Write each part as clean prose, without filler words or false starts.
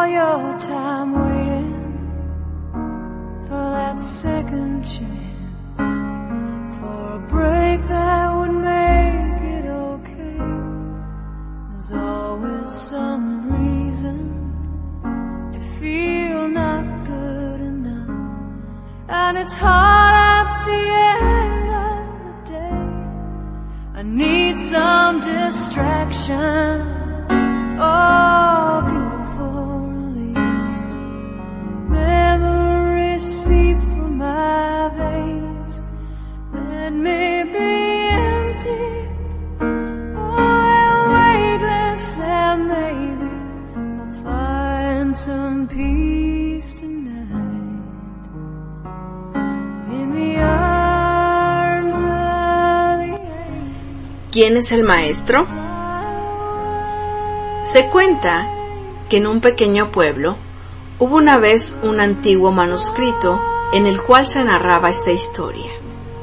your time waiting for that second chance, for a break that would make it okay. There's always some reason to feel not good enough, and it's hard at the end of the day. I need some distraction, oh, beautiful release. Memories seep from my veins. Let me be empty, oh, weightless, and maybe I'll find some peace tonight in the arms of the angel. ¿Quién es el maestro? Se cuenta que en un pequeño pueblo hubo una vez un antiguo manuscrito en el cual se narraba esta historia.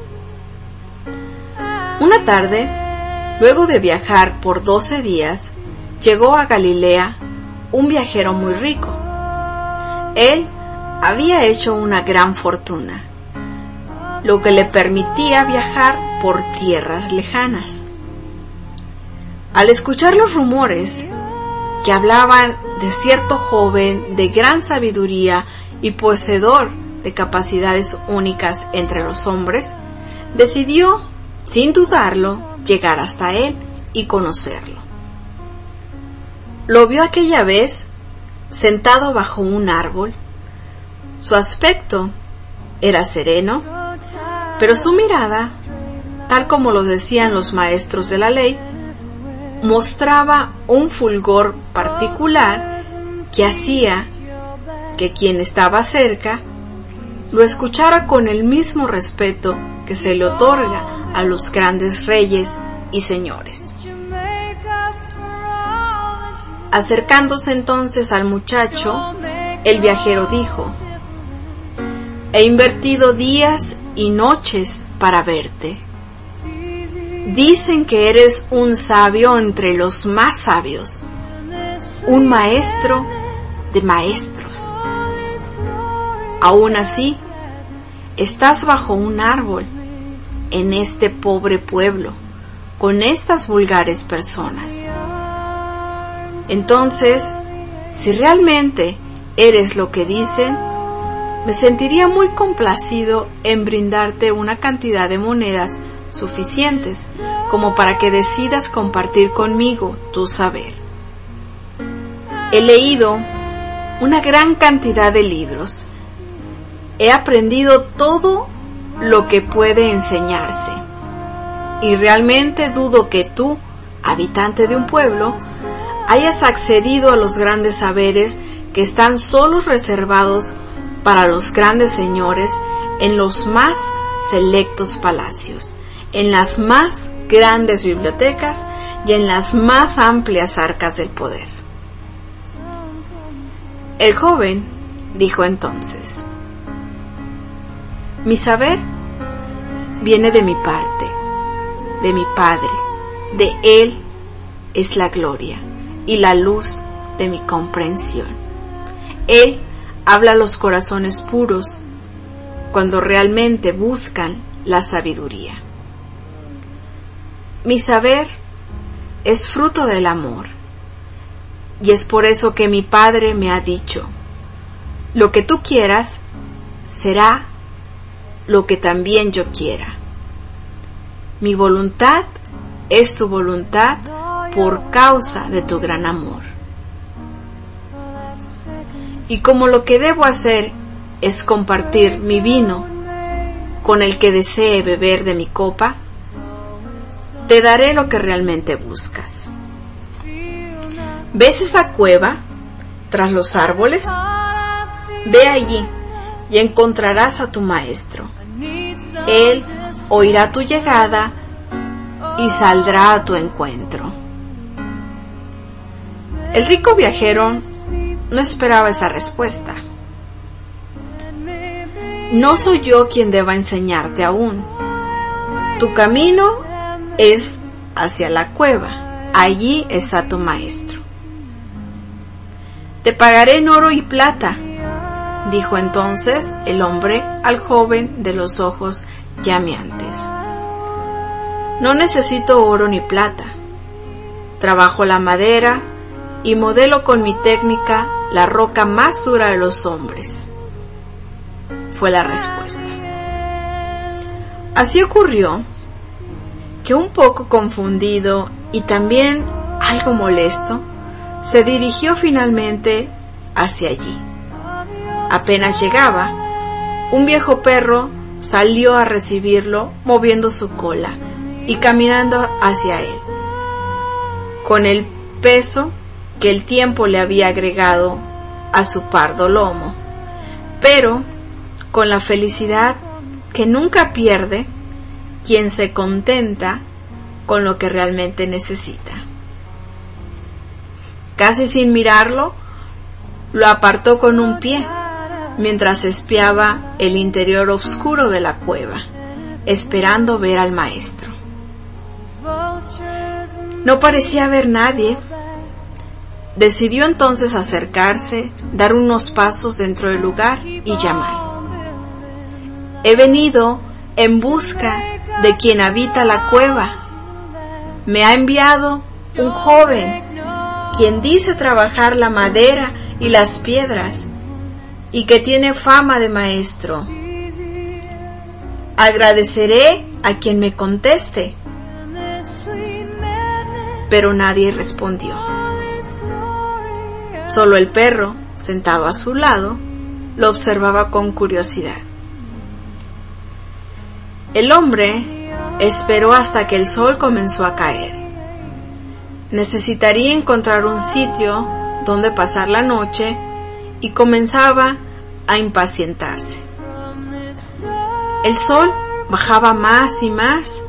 Una tarde, luego de viajar por 12 días, llegó a Galilea un viajero muy rico. Él había hecho una gran fortuna, lo que le permitía viajar por tierras lejanas. Al escuchar los rumores que hablaban de cierto joven de gran sabiduría y poseedor de capacidades únicas entre los hombres, decidió, sin dudarlo, llegar hasta él y conocerlo. Lo vio aquella vez sentado bajo un árbol. Su aspecto era sereno, pero su mirada, tal como lo decían los maestros de la ley, mostraba un fulgor particular que hacía que quien estaba cerca lo escuchara con el mismo respeto que se le otorga a los grandes reyes y señores. Acercándose entonces al muchacho, el viajero dijo: «He invertido días y noches para verte. Dicen que eres un sabio entre los más sabios, un maestro de maestros. Aún así, estás bajo un árbol, en este pobre pueblo, con estas vulgares personas. Entonces, si realmente eres lo que dicen, me sentiría muy complacido en brindarte una cantidad de monedas suficientes como para que decidas compartir conmigo tu saber. He leído una gran cantidad de libros. He aprendido todo lo que puede enseñarse. Y realmente dudo que tú, habitante de un pueblo, hayas accedido a los grandes saberes que están solo reservados para los grandes señores en los más selectos palacios, en las más grandes bibliotecas y en las más amplias arcas del poder». El joven dijo entonces: «Mi saber viene de mi parte, de mi Padre. De Él es la gloria y la luz de mi comprensión. Él habla a los corazones puros cuando realmente buscan la sabiduría. Mi saber es fruto del amor, y es por eso que mi Padre me ha dicho: lo que tú quieras será lo que también yo quiera. Mi voluntad es tu voluntad por causa de tu gran amor. Y como lo que debo hacer es compartir mi vino con el que desee beber de mi copa, te daré lo que realmente buscas. ¿Ves esa cueva tras los árboles? Ve allí y encontrarás a tu maestro. Él oirá tu llegada y saldrá a tu encuentro». El rico viajero no esperaba esa respuesta. «No soy yo quien deba enseñarte aún. Tu camino es hacia la cueva. Allí está tu maestro. Te pagaré en oro y plata, dijo entonces el hombre al joven de los ojos llameantes. No necesito oro ni plata. Trabajo la madera y modelo con mi técnica la roca más dura de los hombres, fue la respuesta. Así ocurrió que, un poco confundido y también algo molesto, se dirigió finalmente hacia allí. Apenas llegaba, un viejo perro salió a recibirlo moviendo su cola y caminando hacia él, con el peso que el tiempo le había agregado a su pardo lomo, pero con la felicidad que nunca pierde quien se contenta con lo que realmente necesita. Casi sin mirarlo, lo apartó con un pie, mientras espiaba el interior oscuro de la cueva, esperando ver al maestro. No parecía haber nadie. Decidió entonces acercarse, dar unos pasos dentro del lugar y llamar. He venido en busca de quien habita la cueva. Me ha enviado un joven, quien dice trabajar la madera y las piedras, y que tiene fama de maestro. Agradeceré a quien me conteste. Pero nadie respondió. Solo el perro, sentado a su lado, lo observaba con curiosidad. El hombre esperó hasta que el sol comenzó a caer. Necesitaría encontrar un sitio donde pasar la noche y comenzaba a impacientarse. El sol bajaba más y más,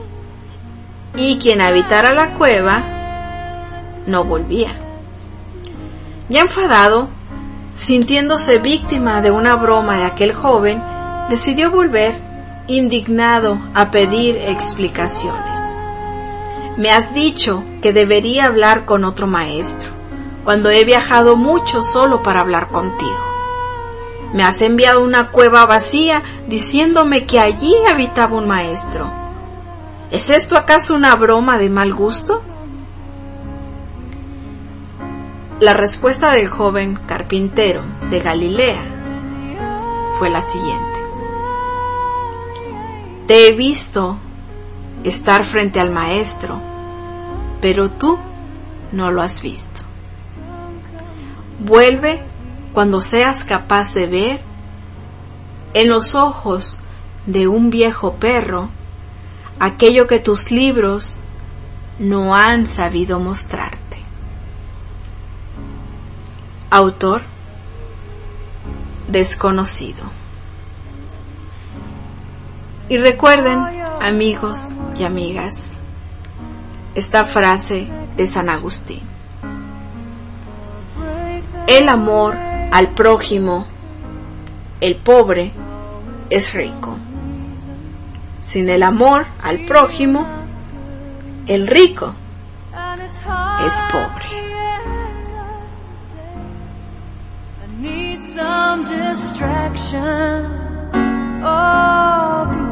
y quien habitara la cueva no volvía. Ya enfadado, sintiéndose víctima de una broma de aquel joven, decidió volver, indignado, a pedir explicaciones. Me has dicho que debería hablar con otro maestro, cuando he viajado mucho solo para hablar contigo. Me has enviado a una cueva vacía diciéndome que allí habitaba un maestro. ¿Es esto acaso una broma de mal gusto? La respuesta del joven carpintero de Galilea fue la siguiente. Te he visto estar frente al maestro, pero tú no lo has visto. Vuelve cuando seas capaz de ver en los ojos de un viejo perro aquello que tus libros no han sabido mostrarte. Autor desconocido. Y recuerden, amigos y amigas, esta frase de San Agustín. El amor al prójimo, el pobre, es rico. Sin el amor al prójimo, el rico es pobre. Need some distraction. Oh,